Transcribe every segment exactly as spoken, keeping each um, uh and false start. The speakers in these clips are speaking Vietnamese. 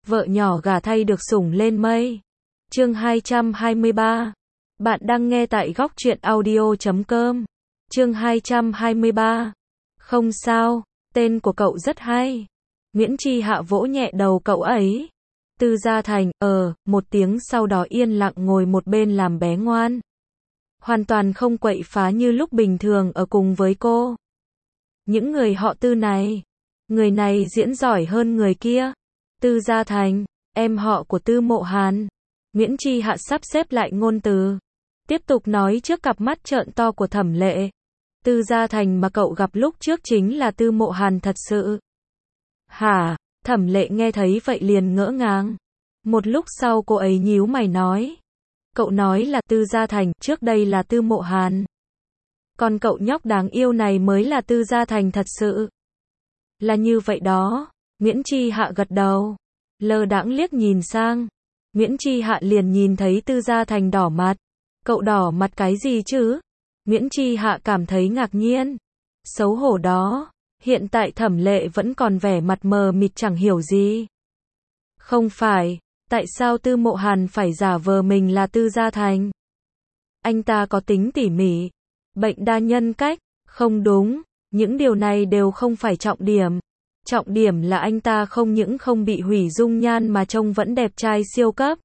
vợ nhỏ gả thay được sủng lên mây. Chương hai trăm hai mươi ba. Bạn đang nghe tại góc truyện audio chấm com. Chương hai trăm hai mươi ba. Không sao, tên của cậu rất hay. Nguyễn Chi Hạ vỗ nhẹ đầu cậu ấy. Tư Gia Thành, ờ, một tiếng sau đó yên lặng ngồi một bên làm bé ngoan. Hoàn toàn không quậy phá như lúc bình thường ở cùng với cô. Những người họ Tư này, người này diễn giỏi hơn người kia. Tư Gia Thành, em họ của Tư Mộ Hàn. Nguyễn Chi Hạ sắp xếp lại ngôn từ, tiếp tục nói trước cặp mắt trợn to của Thẩm Lệ. Tư Gia Thành mà cậu gặp lúc trước chính là Tư Mộ Hàn thật sự. Hả? Thẩm Lệ nghe thấy vậy liền ngỡ ngàng. Một lúc sau cô ấy nhíu mày nói. Cậu nói là Tư Gia Thành, trước đây là Tư Mộ Hàn. Còn cậu nhóc đáng yêu này mới là Tư Gia Thành thật sự. Là như vậy đó. Nguyễn Chi Hạ gật đầu. Lơ đãng liếc nhìn sang. Nguyễn Chi Hạ liền nhìn thấy Tư Gia Thành đỏ mặt. Cậu đỏ mặt cái gì chứ? Nguyễn Chi Hạ cảm thấy ngạc nhiên. Xấu hổ đó. Hiện tại Thẩm Lệ vẫn còn vẻ mặt mờ mịt chẳng hiểu gì. Không phải, tại sao Tư Mộ Hàn phải giả vờ mình là Tư Gia Thành? Anh ta có tính tỉ mỉ, bệnh đa nhân cách, không đúng, những điều này đều không phải trọng điểm. Trọng điểm là anh ta không những không bị hủy dung nhan mà trông vẫn đẹp trai siêu cấp.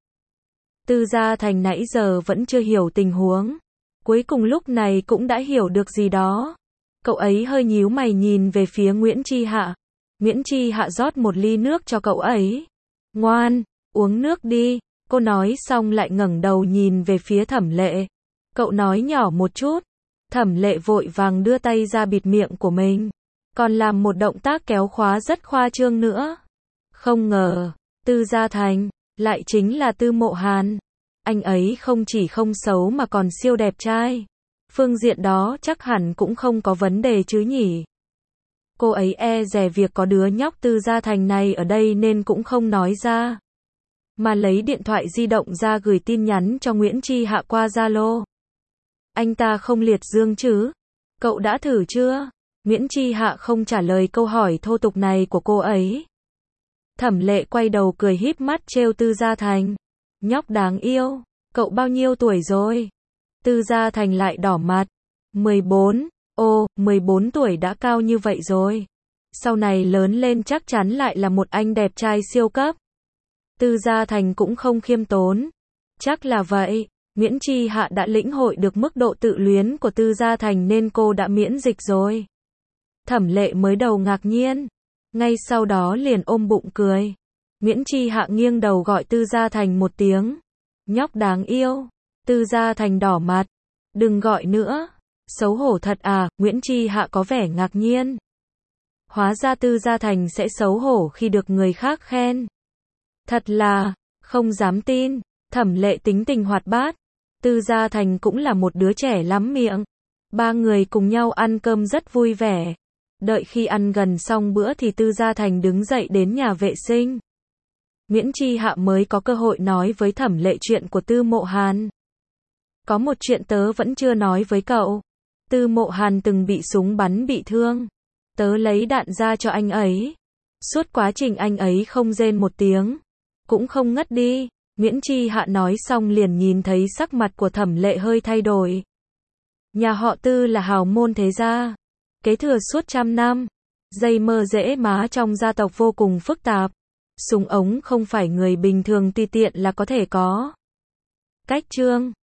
Tư Gia Thành nãy giờ vẫn chưa hiểu tình huống. Cuối cùng lúc này cũng đã hiểu được gì đó. Cậu ấy hơi nhíu mày nhìn về phía Nguyễn Chi Hạ. Nguyễn Chi Hạ rót một ly nước cho cậu ấy. Ngoan, uống nước đi. Cô nói xong lại ngẩng đầu nhìn về phía Thẩm Lệ. Cậu nói nhỏ một chút. Thẩm Lệ vội vàng đưa tay ra bịt miệng của mình. Còn làm một động tác kéo khóa rất khoa trương nữa. Không ngờ, Tư Gia Thành, lại chính là Tư Mộ Hàn. Anh ấy không chỉ không xấu mà còn siêu đẹp trai. Phương diện đó chắc hẳn cũng không có vấn đề chứ nhỉ. Cô ấy e dè việc có đứa nhóc Tư Gia Thành này ở đây nên cũng không nói ra. Mà lấy điện thoại di động ra gửi tin nhắn cho Nguyễn Chi Hạ qua Zalo. Anh ta không liệt dương chứ? Cậu đã thử chưa? Nguyễn Chi Hạ không trả lời câu hỏi thô tục này của cô ấy. Thẩm Lệ quay đầu cười híp mắt trêu Tư Gia Thành. Nhóc đáng yêu, cậu bao nhiêu tuổi rồi? Tư Gia Thành lại đỏ mặt. mười bốn, ô, mười bốn tuổi đã cao như vậy rồi. Sau này lớn lên chắc chắn lại là một anh đẹp trai siêu cấp. Tư Gia Thành cũng không khiêm tốn. Chắc là vậy. Nguyễn Chi Hạ đã lĩnh hội được mức độ tự luyến của Tư Gia Thành nên cô đã miễn dịch rồi. Thẩm Lệ mới đầu ngạc nhiên. Ngay sau đó liền ôm bụng cười. Nguyễn Chi Hạ nghiêng đầu gọi Tư Gia Thành một tiếng. Nhóc đáng yêu. Tư Gia Thành đỏ mặt. Đừng gọi nữa. Xấu hổ thật à, Nguyễn Chi Hạ có vẻ ngạc nhiên. Hóa ra Tư Gia Thành sẽ xấu hổ khi được người khác khen. Thật là, không dám tin. Thẩm Lệ tính tình hoạt bát. Tư Gia Thành cũng là một đứa trẻ lắm miệng. Ba người cùng nhau ăn cơm rất vui vẻ. Đợi khi ăn gần xong bữa thì Tư Gia Thành đứng dậy đến nhà vệ sinh. Nguyễn Chi Hạ mới có cơ hội nói với Thẩm Lệ chuyện của Tư Mộ Hàn. Có một chuyện tớ vẫn chưa nói với cậu. Tư Mộ Hàn từng bị súng bắn bị thương. Tớ lấy đạn ra cho anh ấy. Suốt quá trình anh ấy không rên một tiếng. Cũng không ngất đi. Nguyễn Chi Hạ nói xong liền nhìn thấy sắc mặt của Thẩm Lệ hơi thay đổi. Nhà họ Tư là hào môn thế gia. Kế thừa suốt trăm năm. Dây mơ rễ má trong gia tộc vô cùng phức tạp. Súng ống không phải người bình thường tùy tiện là có thể có. Cách trương,